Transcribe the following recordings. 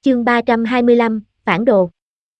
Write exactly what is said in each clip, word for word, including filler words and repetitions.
Chương ba trăm hai mươi lăm, phản đồ.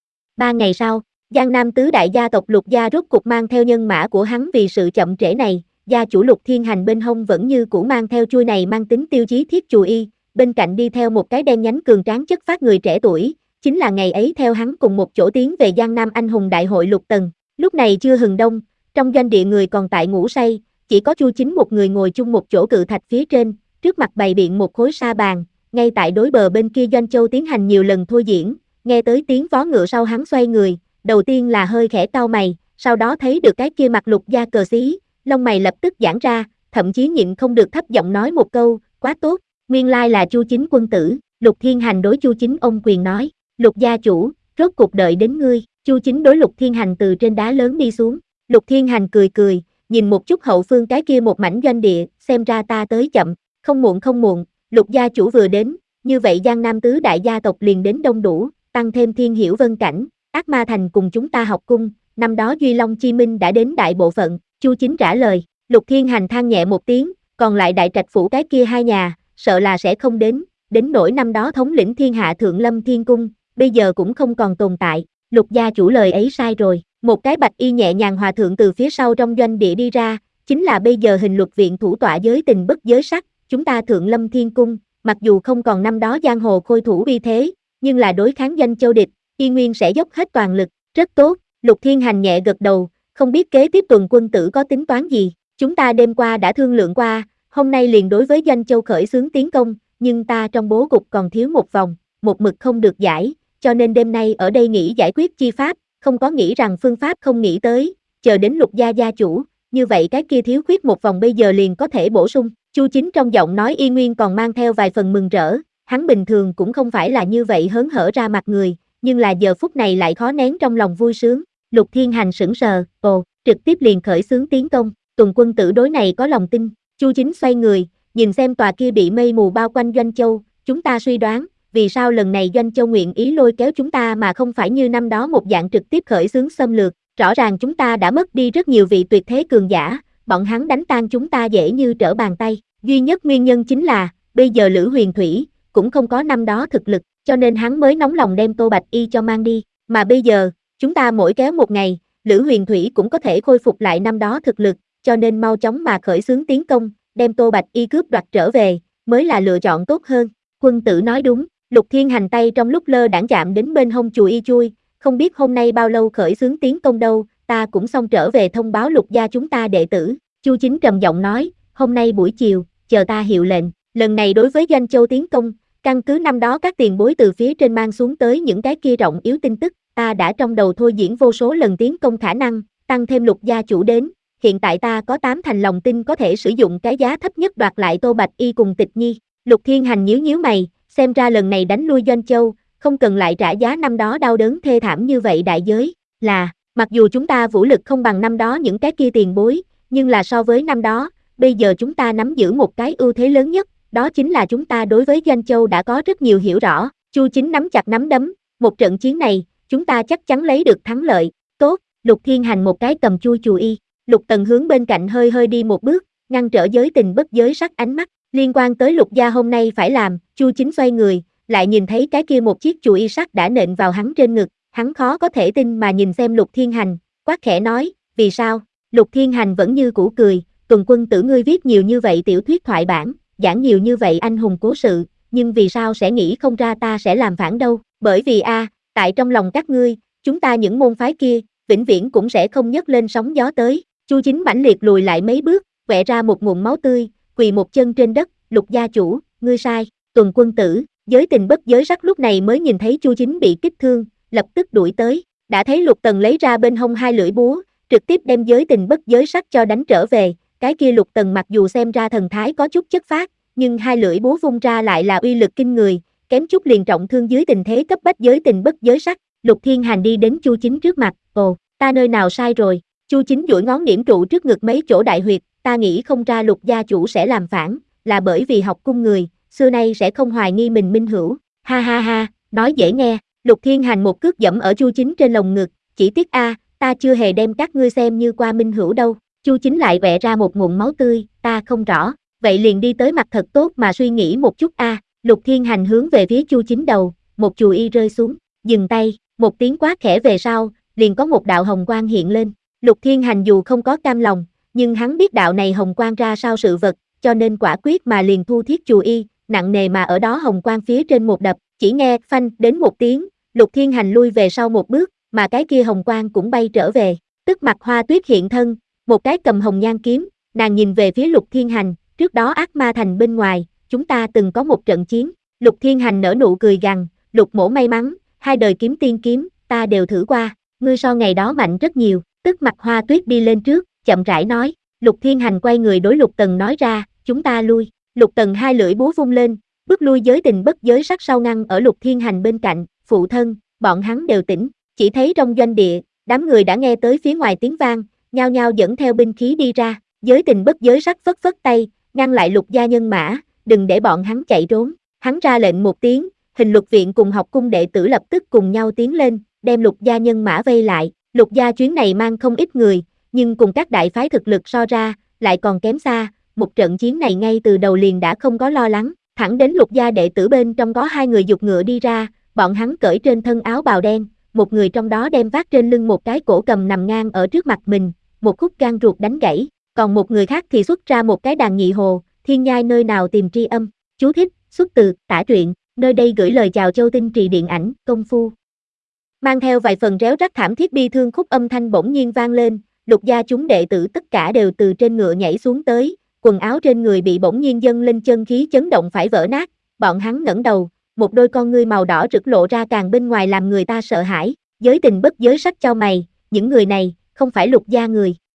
Ba ngày sau, Giang Nam tứ đại gia tộc Lục gia rốt cục mang theo nhân mã của hắn. Vì sự chậm trễ này, gia chủ Lục Thiên Hành bên hông vẫn như cũ mang theo chuôi này mang tính tiêu chí thiết chùy y, bên cạnh đi theo một cái đen nhánh cường tráng chất phác người trẻ tuổi, chính là ngày ấy theo hắn cùng một chỗ tiến về Giang Nam anh hùng đại hội Lục Tần. Lúc này chưa hừng đông, trong doanh địa người còn tại ngủ say, chỉ có Chu Chính một người ngồi chung một chỗ cự thạch phía trên, trước mặt bày biện một khối sa bàn, ngay tại đối bờ bên kia Doanh Châu tiến hành nhiều lần thôi diễn. Nghe tới tiếng vó ngựa sau hắn xoay người, đầu tiên là hơi khẽ cau mày, sau đó thấy được cái kia mặt Lục gia cờ xí, lông mày lập tức giãn ra, thậm chí nhịn không được thấp giọng nói một câu, quá tốt, nguyên lai là Chu Chính quân tử. Lục Thiên Hành đối Chu Chính ôm quyền nói, Lục gia chủ, rốt cục đợi đến ngươi. Chu Chính đối Lục Thiên Hành từ trên đá lớn đi xuống. Lục Thiên Hành cười cười, nhìn một chút hậu phương cái kia một mảnh doanh địa, xem ra ta tới chậm, không muộn không muộn, Lục gia chủ vừa đến, như vậy Giang Nam tứ đại gia tộc liền đến đông đủ, tăng thêm Thiên Hiểu Vân Cảnh, Ác Ma Thành cùng chúng ta học cung, năm đó Duy Long Chi Minh đã đến đại bộ phận. Chu Chính trả lời. Lục Thiên Hành than nhẹ một tiếng, còn lại đại trạch phủ cái kia hai nhà, sợ là sẽ không đến, đến nỗi năm đó thống lĩnh thiên hạ Thượng Lâm Thiên Cung, bây giờ cũng không còn tồn tại. Lục gia chủ lời ấy sai rồi. Một cái bạch y nhẹ nhàng hòa thượng từ phía sau trong doanh địa đi ra, chính là bây giờ hình luật viện thủ tọa giới tình bất giới sắc, chúng ta Thượng Lâm Thiên Cung, mặc dù không còn năm đó giang hồ khôi thủ uy thế, nhưng là đối kháng Doanh Châu địch, y nguyên sẽ dốc hết toàn lực. Rất tốt. Lục Thiên Hành nhẹ gật đầu, không biết kế tiếp tuần quân tử có tính toán gì. Chúng ta đêm qua đã thương lượng qua, hôm nay liền đối với Doanh Châu khởi xướng tiến công, nhưng ta trong bố cục còn thiếu một vòng, một mực không được giải, cho nên đêm nay ở đây nghĩ giải quyết chi pháp, không có nghĩ rằng phương pháp không nghĩ tới, chờ đến Lục gia gia chủ, như vậy cái kia thiếu khuyết một vòng bây giờ liền có thể bổ sung. Chu Chính trong giọng nói y nguyên còn mang theo vài phần mừng rỡ, hắn bình thường cũng không phải là như vậy hớn hở ra mặt người, nhưng là giờ phút này lại khó nén trong lòng vui sướng. Lục Thiên Hành sững sờ, ồ, trực tiếp liền khởi xướng tiến công, tuần quân tử đối này có lòng tin. Chu Chính xoay người, nhìn xem tòa kia bị mây mù bao quanh Doanh Châu, chúng ta suy đoán, vì sao lần này Doanh Châu nguyện ý lôi kéo chúng ta mà không phải như năm đó một dạng trực tiếp khởi xướng xâm lược, rõ ràng chúng ta đã mất đi rất nhiều vị tuyệt thế cường giả, bọn hắn đánh tan chúng ta dễ như trở bàn tay, duy nhất nguyên nhân chính là, bây giờ Lữ Huyền Thủy, cũng không có năm đó thực lực, cho nên hắn mới nóng lòng đem Tô Bạch Y cho mang đi, mà bây giờ, chúng ta mỗi kéo một ngày, Lữ Huyền Thủy cũng có thể khôi phục lại năm đó thực lực, cho nên mau chóng mà khởi xướng tiến công, đem Tô Bạch Y cướp đoạt trở về, mới là lựa chọn tốt hơn. Quân tử nói đúng. Lục Thiên Hành tay trong lúc lơ đãng chạm đến bên hông chùi y chui, không biết hôm nay bao lâu khởi xướng tiến công đâu, ta cũng xong trở về thông báo Lục gia chúng ta đệ tử. Chu Chính trầm giọng nói, hôm nay buổi chiều, chờ ta hiệu lệnh, lần này đối với Doanh Châu tiến công, căn cứ năm đó các tiền bối từ phía trên mang xuống tới những cái kia rộng yếu tin tức, ta đã trong đầu thôi diễn vô số lần tiến công khả năng, tăng thêm Lục gia chủ đến, hiện tại ta có tám thành lòng tin có thể sử dụng cái giá thấp nhất đoạt lại Tô Bạch Y cùng Tịch Nhi. Lục Thiên Hành nhíu nhíu mày, xem ra lần này đánh lui Doanh Châu, không cần lại trả giá năm đó đau đớn thê thảm như vậy đại giới, là, mặc dù chúng ta vũ lực không bằng năm đó những cái kia tiền bối, nhưng là so với năm đó, bây giờ chúng ta nắm giữ một cái ưu thế lớn nhất, đó chính là chúng ta đối với Doanh Châu đã có rất nhiều hiểu rõ. Chu Chính nắm chặt nắm đấm, một trận chiến này, chúng ta chắc chắn lấy được thắng lợi. Tốt. Lục Thiên Hành một cái cầm chui chùi y, Lục Tần hướng bên cạnh hơi hơi đi một bước, ngăn trở giới tình bất giới sắc ánh mắt, liên quan tới Lục gia hôm nay phải làm. Chu Chính xoay người, lại nhìn thấy cái kia một chiếc chùi y sắt đã nện vào hắn trên ngực, hắn khó có thể tin mà nhìn xem Lục Thiên Hành, quát khẽ nói, vì sao? Lục Thiên Hành vẫn như cũ cười, tuần quân tử ngươi viết nhiều như vậy tiểu thuyết thoại bản, giảng nhiều như vậy anh hùng cố sự, nhưng vì sao sẽ nghĩ không ra ta sẽ làm phản đâu? Bởi vì a, à, tại trong lòng các ngươi, chúng ta những môn phái kia, vĩnh viễn cũng sẽ không nhấc lên sóng gió tới. Chu Chính mãnh liệt lùi lại mấy bước, quẹ ra một ngụm máu tươi, quỳ một chân trên đất, Lục gia chủ, ngươi sai. Tuần quân tử, giới tình bất giới sắc lúc này mới nhìn thấy Chu Chính bị kích thương, lập tức đuổi tới, đã thấy Lục Tần lấy ra bên hông hai lưỡi búa, trực tiếp đem giới tình bất giới sắc cho đánh trở về. Cái kia Lục Tần mặc dù xem ra thần thái có chút chất phác, nhưng hai lưỡi búa vung ra lại là uy lực kinh người, kém chút liền trọng thương dưới tình thế cấp bách giới tình bất giới sắc. Lục Thiên Hành đi đến Chu Chính trước mặt, ồ, ta nơi nào sai rồi? Chu Chính duỗi ngón điểm trụ trước ngực mấy chỗ đại huyệt, ta nghĩ không ra Lục gia chủ sẽ làm phản, là bởi vì học cung người, xưa nay sẽ không hoài nghi mình minh hữu, ha ha ha, nói dễ nghe. Lục Thiên Hành một cước dẫm ở Chu Chính trên lồng ngực, chỉ tiếc a, ta chưa hề đem các ngươi xem như qua minh hữu đâu. Chu Chính lại vẽ ra một ngụm máu tươi, ta không rõ, vậy liền đi tới mặt thật tốt mà suy nghĩ một chút a. Lục Thiên Hành hướng về phía Chu Chính đầu, một chùy y rơi xuống, dừng tay, một tiếng quát khẽ về sau, liền có một đạo hồng quang hiện lên. Lục Thiên Hành dù không có cam lòng, nhưng hắn biết đạo này hồng quang ra sao sự vật, cho nên quả quyết mà liền thu thiết chùy y, nặng nề mà ở đó hồng quang phía trên một đập, chỉ nghe phanh đến một tiếng, Lục Thiên Hành lui về sau một bước, mà cái kia hồng quang cũng bay trở về. Tức Mặc Hoa Tuyết hiện thân, một cái cầm hồng nhan kiếm, nàng nhìn về phía Lục Thiên Hành, trước đó Ác Ma Thành bên ngoài, chúng ta từng có một trận chiến. Lục Thiên Hành nở nụ cười gằn, Lục mỗ may mắn, hai đời kiếm tiên kiếm, ta đều thử qua, ngươi so ngày đó mạnh rất nhiều. Tức Mặc Hoa Tuyết đi lên trước, chậm rãi nói. Lục Thiên Hành quay người đối Lục Tần nói ra, chúng ta lui. Lục Tần hai lưỡi búa vung lên, bước lui giới tình bất giới sắc sau ngăn ở Lục Thiên Hành bên cạnh, phụ thân, bọn hắn đều tỉnh. Chỉ thấy trong doanh địa, đám người đã nghe tới phía ngoài tiếng vang, nhao nhao dẫn theo binh khí đi ra. Giới tình bất giới sắc phất phất tay, ngăn lại Lục gia nhân mã, đừng để bọn hắn chạy trốn. Hắn ra lệnh một tiếng, Hình Luật viện cùng học cung đệ tử lập tức cùng nhau tiến lên, đem Lục gia nhân mã vây lại. Lục gia chuyến này mang không ít người, nhưng cùng các đại phái thực lực so ra, lại còn kém xa. Một trận chiến này ngay từ đầu liền đã không có lo lắng, thẳng đến Lục gia đệ tử bên trong có hai người giục ngựa đi ra, bọn hắn cởi trên thân áo bào đen, một người trong đó đem vác trên lưng một cái cổ cầm nằm ngang ở trước mặt mình, một khúc gan ruột đánh gãy, còn một người khác thì xuất ra một cái đàn nhị hồ, thiên nhai nơi nào tìm tri âm. Chú thích, xuất từ, tả truyện, nơi đây gửi lời chào Châu Tinh Trì điện ảnh, công phu. Mang theo vài phần réo rắt thảm thiết bi thương khúc âm thanh bỗng nhiên vang lên, Lục gia chúng đệ tử tất cả đều từ trên ngựa nhảy xuống tới, quần áo trên người bị bỗng nhiên dâng lên chân khí chấn động phải vỡ nát, bọn hắn ngẩng đầu, một đôi con ngươi màu đỏ rực lộ ra càng bên ngoài làm người ta sợ hãi. Giới tình bất giới sắc chau mày, những người này, không phải Lục gia người.